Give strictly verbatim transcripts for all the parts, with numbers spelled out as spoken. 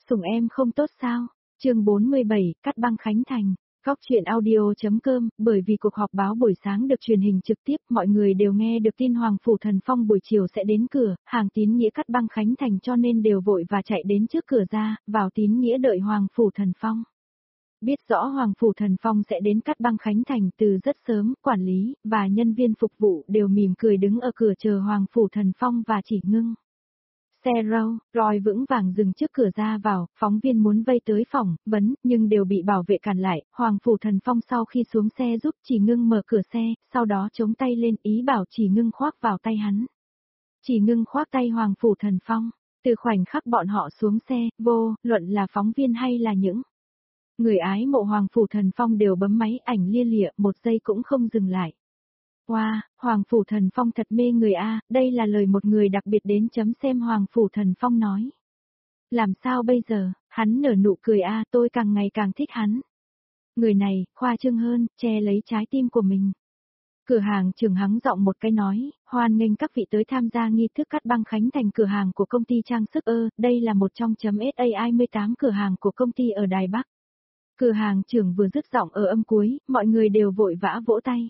Sủng em không tốt sao? Chương bốn mươi bảy, cắt băng Khánh Thành. Góc chuyện audio.com, bởi vì cuộc họp báo buổi sáng được truyền hình trực tiếp, mọi người đều nghe được tin Hoàng Phủ Thần Phong buổi chiều sẽ đến cửa, hàng tín nghĩa cắt băng Khánh Thành cho nên đều vội và chạy đến trước cửa ra, vào tín nghĩa đợi Hoàng Phủ Thần Phong. Biết rõ Hoàng Phủ Thần Phong sẽ đến cắt băng Khánh Thành từ rất sớm, quản lý, và nhân viên phục vụ đều mỉm cười đứng ở cửa chờ Hoàng Phủ Thần Phong và Chỉ Ngưng. Xe râu, Roy vững vàng dừng trước cửa ra vào, phóng viên muốn vây tới phỏng vấn, nhưng đều bị bảo vệ cản lại. Hoàng Phủ Thần Phong sau khi xuống xe giúp Chỉ Ngưng mở cửa xe, sau đó chống tay lên ý bảo Chỉ Ngưng khoác vào tay hắn. Chỉ Ngưng khoác tay Hoàng Phủ Thần Phong, từ khoảnh khắc bọn họ xuống xe, vô luận là phóng viên hay là những người ái mộ Hoàng Phủ Thần Phong đều bấm máy ảnh lia lịa, một giây cũng không dừng lại. Wow, Hoàng Phủ Thần Phong thật mê người a, đây là lời một người đặc biệt đến chấm xem Hoàng Phủ Thần Phong nói. Làm sao bây giờ, hắn nở nụ cười a, tôi càng ngày càng thích hắn. Người này, khoa trương hơn, che lấy trái tim của mình. Cửa hàng trưởng hắng giọng một cái nói, hoan nghênh các vị tới tham gia nghi thức cắt băng Khánh Thành cửa hàng của công ty trang sức ơ, đây là một trong chấm SAI mười tám cửa hàng của công ty ở Đài Bắc. Cửa hàng trưởng vừa dứt giọng ở âm cuối, mọi người đều vội vã vỗ tay.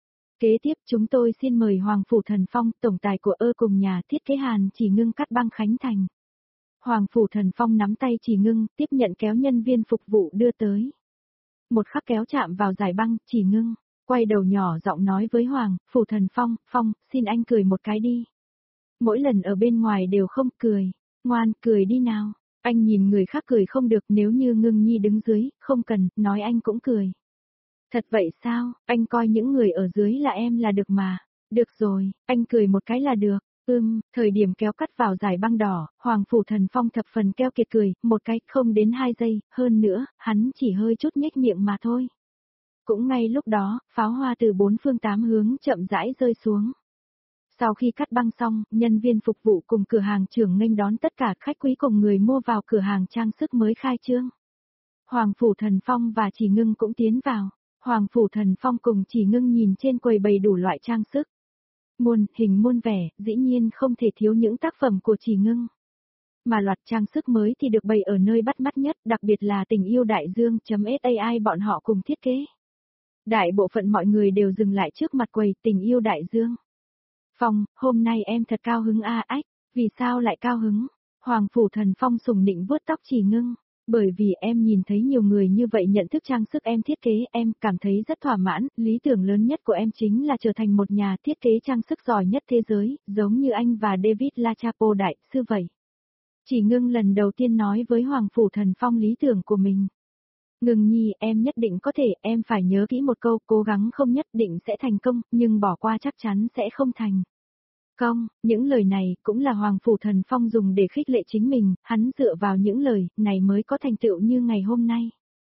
Kế tiếp chúng tôi xin mời Hoàng Phủ Thần Phong, tổng tài của ơ cùng nhà thiết kế Hàn Chỉ Ngưng cắt băng Khánh Thành. Hoàng Phủ Thần Phong nắm tay Chỉ Ngưng, tiếp nhận kéo nhân viên phục vụ đưa tới. Một khắc kéo chạm vào giải băng, Chỉ Ngưng, quay đầu nhỏ giọng nói với Hoàng Phủ Thần Phong, Phong, xin anh cười một cái đi. Mỗi lần ở bên ngoài đều không cười, ngoan, cười đi nào. Anh nhìn người khác cười không được, nếu như Ngưng Nhi đứng dưới, không cần, nói anh cũng cười. Thật vậy sao, anh coi những người ở dưới là em là được mà. Được rồi, anh cười một cái là được. Ưm, thời điểm kéo cắt vào giải băng đỏ, Hoàng Phủ Thần Phong thập phần keo kiệt cười, một cái không đến hai giây, hơn nữa, hắn chỉ hơi chút nhếch miệng mà thôi. Cũng ngay lúc đó, pháo hoa từ bốn phương tám hướng chậm rãi rơi xuống. Sau khi cắt băng xong, nhân viên phục vụ cùng cửa hàng trưởng nghênh đón tất cả khách quý cùng người mua vào cửa hàng trang sức mới khai trương. Hoàng Phủ Thần Phong và Chỉ Ngưng cũng tiến vào. Hoàng Phủ Thần Phong cùng Chỉ Ngưng nhìn trên quầy bày đủ loại trang sức. Muôn hình muôn vẻ, dĩ nhiên không thể thiếu những tác phẩm của Chỉ Ngưng. Mà loạt trang sức mới thì được bày ở nơi bắt mắt nhất, đặc biệt là tình yêu đại dương.sai bọn họ cùng thiết kế. Đại bộ phận mọi người đều dừng lại trước mặt quầy tình yêu đại dương. Phong, hôm nay em thật cao hứng a ách, vì sao lại cao hứng? Hoàng Phủ Thần Phong sùng nịnh vuốt tóc Chỉ Ngưng. Bởi vì em nhìn thấy nhiều người như vậy nhận thức trang sức em thiết kế, em cảm thấy rất thỏa mãn, lý tưởng lớn nhất của em chính là trở thành một nhà thiết kế trang sức giỏi nhất thế giới, giống như anh và David LaChapelle đại sư vậy. Chỉ Ngưng lần đầu tiên nói với Hoàng Phủ Thần Phong lý tưởng của mình. Ngưng Nhi, em nhất định có thể, em phải nhớ kỹ một câu, cố gắng không nhất định sẽ thành công, nhưng bỏ qua chắc chắn sẽ không thành công. Những lời này cũng là Hoàng Phủ Thần Phong dùng để khích lệ chính mình, hắn dựa vào những lời này mới có thành tựu như ngày hôm nay.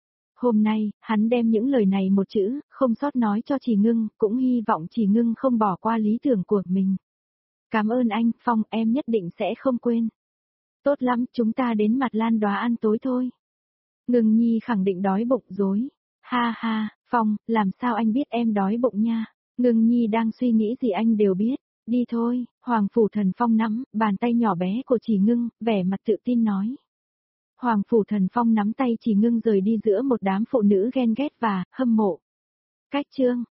Hôm nay, hắn đem những lời này một chữ, không sót nói cho Chỉ Ngưng, cũng hy vọng Chỉ Ngưng không bỏ qua lý tưởng của mình. Cảm ơn anh, Phong, em nhất định sẽ không quên. Tốt lắm, chúng ta đến Mặt Lan Đoá ăn tối thôi. Ngưng Nhi khẳng định đói bụng rồi. Ha ha, Phong, làm sao anh biết em đói bụng nha? Ngưng Nhi đang suy nghĩ gì anh đều biết. Đi thôi, Hoàng Phủ Thần Phong nắm bàn tay nhỏ bé của Chỉ Ngưng, vẻ mặt tự tin nói. Hoàng Phủ Thần Phong nắm tay Chỉ Ngưng rời đi giữa một đám phụ nữ ghen ghét và hâm mộ. Cách chương